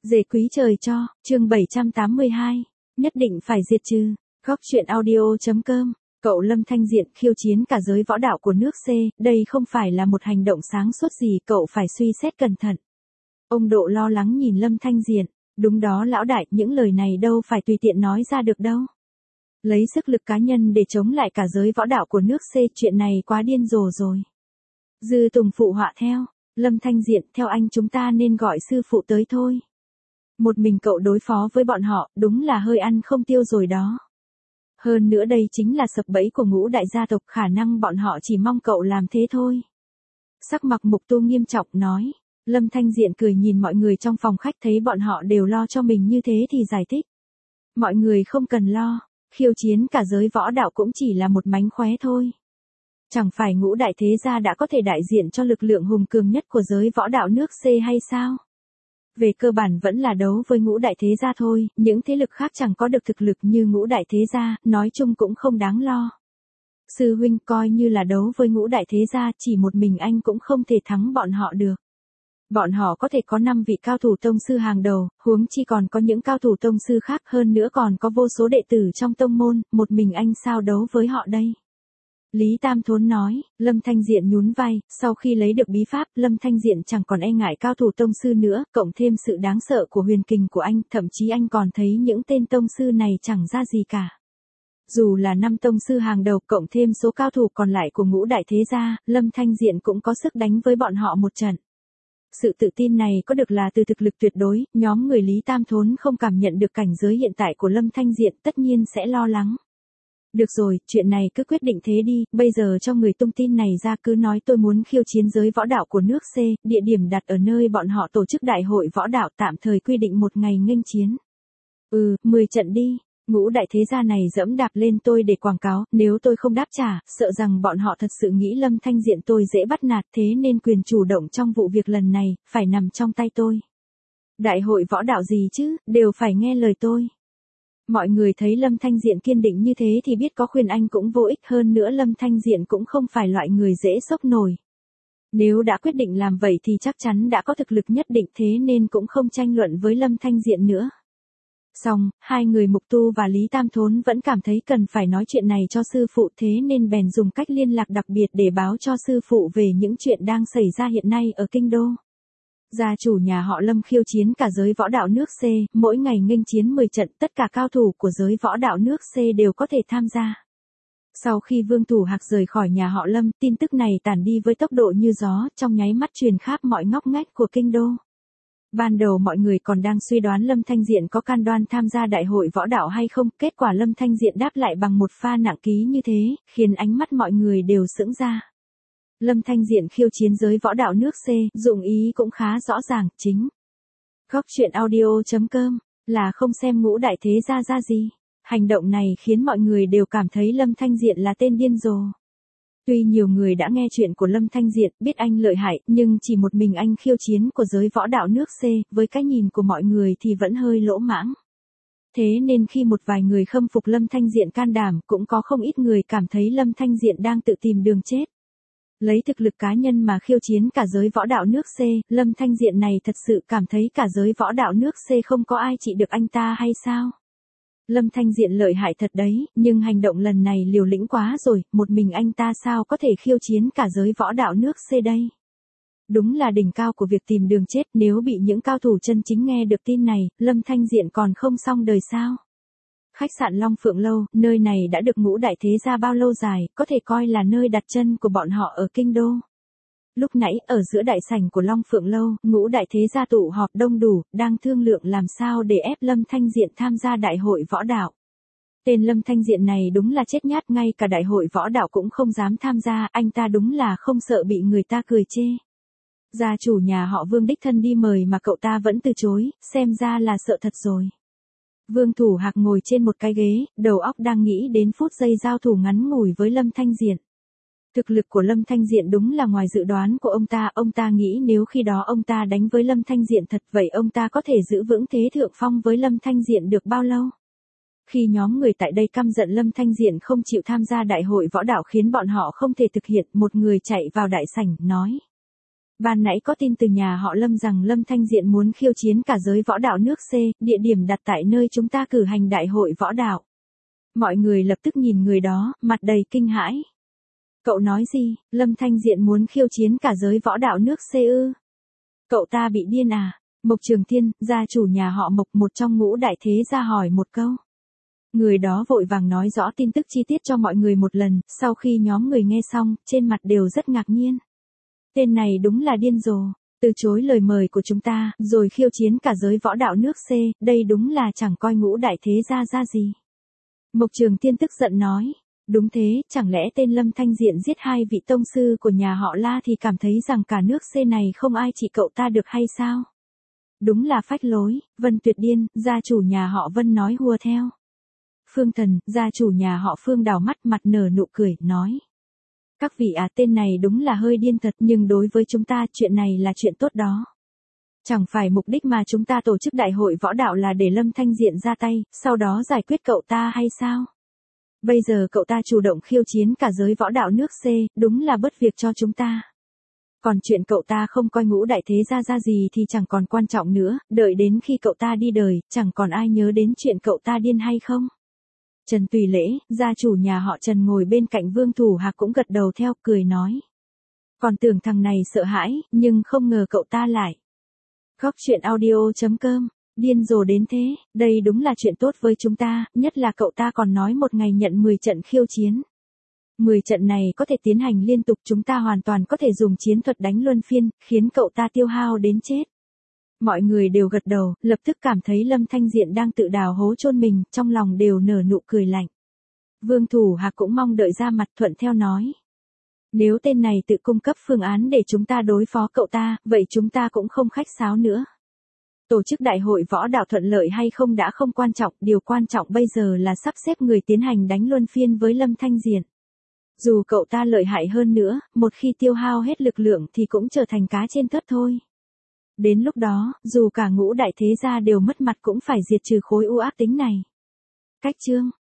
Dề quý trời cho, chương 782, nhất định phải diệt trừ. Góc truyện audio.com. Cậu Lâm Thanh Diện khiêu chiến cả giới võ đạo của nước C, đây không phải là một hành động sáng suốt gì, cậu phải suy xét cẩn thận. Ông Độ lo lắng nhìn Lâm Thanh Diện, đúng đó lão đại, những lời này đâu phải tùy tiện nói ra được đâu. Lấy sức lực cá nhân để chống lại cả giới võ đạo của nước C, chuyện này quá điên rồ rồi. Dư Tùng phụ họa theo, Lâm Thanh Diện, theo anh chúng ta nên gọi sư phụ tới thôi. Một mình cậu đối phó với bọn họ, đúng là hơi ăn không tiêu rồi đó. Hơn nữa đây chính là sập bẫy của ngũ đại gia tộc, khả năng bọn họ chỉ mong cậu làm thế thôi. Sắc mặt Mục Tu nghiêm trọng nói. Lâm Thanh Diện cười nhìn mọi người trong phòng khách, thấy bọn họ đều lo cho mình như thế thì giải thích. Mọi người không cần lo, khiêu chiến cả giới võ đạo cũng chỉ là một mánh khóe thôi. Chẳng phải ngũ đại thế gia đã có thể đại diện cho lực lượng hùng cường nhất của giới võ đạo nước C hay sao? Về cơ bản vẫn là đấu với ngũ đại thế gia thôi, những thế lực khác chẳng có được thực lực như ngũ đại thế gia, nói chung cũng không đáng lo. Sư huynh, coi như là đấu với ngũ đại thế gia, chỉ một mình anh cũng không thể thắng bọn họ được. Bọn họ có thể có 5 vị cao thủ tông sư hàng đầu, huống chi còn có những cao thủ tông sư khác, hơn nữa còn có vô số đệ tử trong tông môn, một mình anh sao đấu với họ đây? Lý Tam Thốn nói. Lâm Thanh Diện nhún vai, sau khi lấy được bí pháp, Lâm Thanh Diện chẳng còn e ngại cao thủ tông sư nữa, cộng thêm sự đáng sợ của huyền kình của anh, thậm chí anh còn thấy những tên tông sư này chẳng ra gì cả. Dù là 5 tông sư hàng đầu, cộng thêm số cao thủ còn lại của ngũ đại thế gia, Lâm Thanh Diện cũng có sức đánh với bọn họ một trận. Sự tự tin này có được là từ thực lực tuyệt đối, nhóm người Lý Tam Thốn không cảm nhận được cảnh giới hiện tại của Lâm Thanh Diện, tất nhiên sẽ lo lắng. Được rồi, chuyện này cứ quyết định thế đi, bây giờ cho người tung tin này ra, cứ nói tôi muốn khiêu chiến giới võ đạo của nước C, địa điểm đặt ở nơi bọn họ tổ chức đại hội võ đạo, tạm thời quy định một ngày nghênh chiến. 10 trận đi, ngũ đại thế gia này dẫm đạp lên tôi để quảng cáo, nếu tôi không đáp trả, sợ rằng bọn họ thật sự nghĩ Lâm Thanh Diện tôi dễ bắt nạt, thế nên quyền chủ động trong vụ việc lần này, phải nằm trong tay tôi. Đại hội võ đạo gì chứ, đều phải nghe lời tôi. Mọi người thấy Lâm Thanh Diện kiên định như thế thì biết có khuyên anh cũng vô ích, hơn nữa Lâm Thanh Diện cũng không phải loại người dễ sốc nổi. Nếu đã quyết định làm vậy thì chắc chắn đã có thực lực nhất định, thế nên cũng không tranh luận với Lâm Thanh Diện nữa. Xong, hai người Mục Tu và Lý Tam Thốn vẫn cảm thấy cần phải nói chuyện này cho sư phụ, thế nên bèn dùng cách liên lạc đặc biệt để báo cho sư phụ về những chuyện đang xảy ra hiện nay ở Kinh Đô. Gia chủ nhà họ Lâm khiêu chiến cả giới võ đạo nước C, mỗi ngày nghênh chiến 10 trận, tất cả cao thủ của giới võ đạo nước C đều có thể tham gia. Sau khi Vương Thủ Hạc rời khỏi nhà họ Lâm, tin tức này tản đi với tốc độ như gió, trong nháy mắt truyền khắp mọi ngóc ngách của Kinh Đô. Ban đầu mọi người còn đang suy đoán Lâm Thanh Diện có can đoan tham gia đại hội võ đạo hay không, kết quả Lâm Thanh Diện đáp lại bằng một pha nặng ký như thế, khiến ánh mắt mọi người đều sững ra. Lâm Thanh Diện khiêu chiến giới võ đạo nước C, dụng ý cũng khá rõ ràng, chính. Góc truyện audio.com, là không xem ngũ đại thế gia ra gì. Hành động này khiến mọi người đều cảm thấy Lâm Thanh Diện là tên điên rồ. Tuy nhiều người đã nghe chuyện của Lâm Thanh Diện, biết anh lợi hại, nhưng chỉ một mình anh khiêu chiến của giới võ đạo nước C, với cái nhìn của mọi người thì vẫn hơi lỗ mãng. Thế nên khi một vài người khâm phục Lâm Thanh Diện can đảm, cũng có không ít người cảm thấy Lâm Thanh Diện đang tự tìm đường chết. Lấy thực lực cá nhân mà khiêu chiến cả giới võ đạo nước C, Lâm Thanh Diện này thật sự cảm thấy cả giới võ đạo nước C không có ai trị được anh ta hay sao? Lâm Thanh Diện lợi hại thật đấy, nhưng hành động lần này liều lĩnh quá rồi, một mình anh ta sao có thể khiêu chiến cả giới võ đạo nước C đây? Đúng là đỉnh cao của việc tìm đường chết, nếu bị những cao thủ chân chính nghe được tin này, Lâm Thanh Diện còn không xong đời sao? Khách sạn Long Phượng Lâu, nơi này đã được ngũ đại thế gia bao lâu dài, có thể coi là nơi đặt chân của bọn họ ở Kinh Đô. Lúc nãy, ở giữa đại sảnh của Long Phượng Lâu, ngũ đại thế gia tụ họp đông đủ, đang thương lượng làm sao để ép Lâm Thanh Diện tham gia đại hội võ đạo. Tên Lâm Thanh Diện này đúng là chết nhát, ngay cả đại hội võ đạo cũng không dám tham gia, anh ta đúng là không sợ bị người ta cười chê. Gia chủ nhà họ Vương đích thân đi mời mà cậu ta vẫn từ chối, xem ra là sợ thật rồi. Vương Thủ Hạc ngồi trên một cái ghế, đầu óc đang nghĩ đến phút giây giao thủ ngắn ngủi với Lâm Thanh Diện. Thực lực của Lâm Thanh Diện đúng là ngoài dự đoán của ông ta nghĩ nếu khi đó ông ta đánh với Lâm Thanh Diện thật vậy ông ta có thể giữ vững thế thượng phong với Lâm Thanh Diện được bao lâu. Khi nhóm người tại đây căm giận Lâm Thanh Diện không chịu tham gia đại hội võ đạo khiến bọn họ không thể thực hiện, một người chạy vào đại sảnh, nói. Ban nãy có tin từ nhà họ Lâm rằng Lâm Thanh Diện muốn khiêu chiến cả giới võ đạo nước C, địa điểm đặt tại nơi chúng ta cử hành đại hội võ đạo. Mọi người lập tức nhìn người đó, mặt đầy kinh hãi. Cậu nói gì, Lâm Thanh Diện muốn khiêu chiến cả giới võ đạo nước C ư? Cậu ta bị điên à? Mộc Trường Thiên, gia chủ nhà họ Mộc, một trong ngũ đại thế gia hỏi một câu. Người đó vội vàng nói rõ tin tức chi tiết cho mọi người một lần, sau khi nhóm người nghe xong, trên mặt đều rất ngạc nhiên. Tên này đúng là điên rồ, từ chối lời mời của chúng ta, rồi khiêu chiến cả giới võ đạo nước C, đây đúng là chẳng coi ngũ đại thế gia ra gì. Mộc Trường Thiên tức giận nói, đúng thế, chẳng lẽ tên Lâm Thanh Diện giết hai vị tông sư của nhà họ La thì cảm thấy rằng cả nước C này không ai chỉ cậu ta được hay sao? Đúng là phách lối, Vân Tuyệt điên, gia chủ nhà họ Vân nói hùa theo. Phương Thần, gia chủ nhà họ Phương đảo mắt mặt nở nụ cười, nói. Các vị tên này đúng là hơi điên thật, nhưng đối với chúng ta chuyện này là chuyện tốt đó. Chẳng phải mục đích mà chúng ta tổ chức đại hội võ đạo là để Lâm Thanh Diện ra tay, sau đó giải quyết cậu ta hay sao? Bây giờ cậu ta chủ động khiêu chiến cả giới võ đạo nước C, đúng là bất việc cho chúng ta. Còn chuyện cậu ta không coi ngũ đại thế gia ra gì thì chẳng còn quan trọng nữa, đợi đến khi cậu ta đi đời, chẳng còn ai nhớ đến chuyện cậu ta điên hay không. Trần Tùy Lễ, gia chủ nhà họ Trần ngồi bên cạnh Vương Thủ Hạc cũng gật đầu theo, cười nói. Còn tưởng thằng này sợ hãi, nhưng không ngờ cậu ta lại. Góc truyện audio.com, điên rồ đến thế, đây đúng là chuyện tốt với chúng ta, nhất là cậu ta còn nói một ngày nhận 10 trận khiêu chiến. 10 trận này có thể tiến hành liên tục, chúng ta hoàn toàn có thể dùng chiến thuật đánh luân phiên, khiến cậu ta tiêu hao đến chết. Mọi người đều gật đầu, lập tức cảm thấy Lâm Thanh Diện đang tự đào hố chôn mình, trong lòng đều nở nụ cười lạnh. Vương Thủ Hạc cũng mong đợi ra mặt, thuận theo nói. Nếu tên này tự cung cấp phương án để chúng ta đối phó cậu ta, vậy chúng ta cũng không khách sáo nữa. Tổ chức đại hội võ đạo thuận lợi hay không đã không quan trọng, điều quan trọng bây giờ là sắp xếp người tiến hành đánh luân phiên với Lâm Thanh Diện. Dù cậu ta lợi hại hơn nữa, một khi tiêu hao hết lực lượng thì cũng trở thành cá trên thớt thôi. Đến lúc đó, dù cả ngũ đại thế gia đều mất mặt cũng phải diệt trừ khối u ác tính này. Cách chương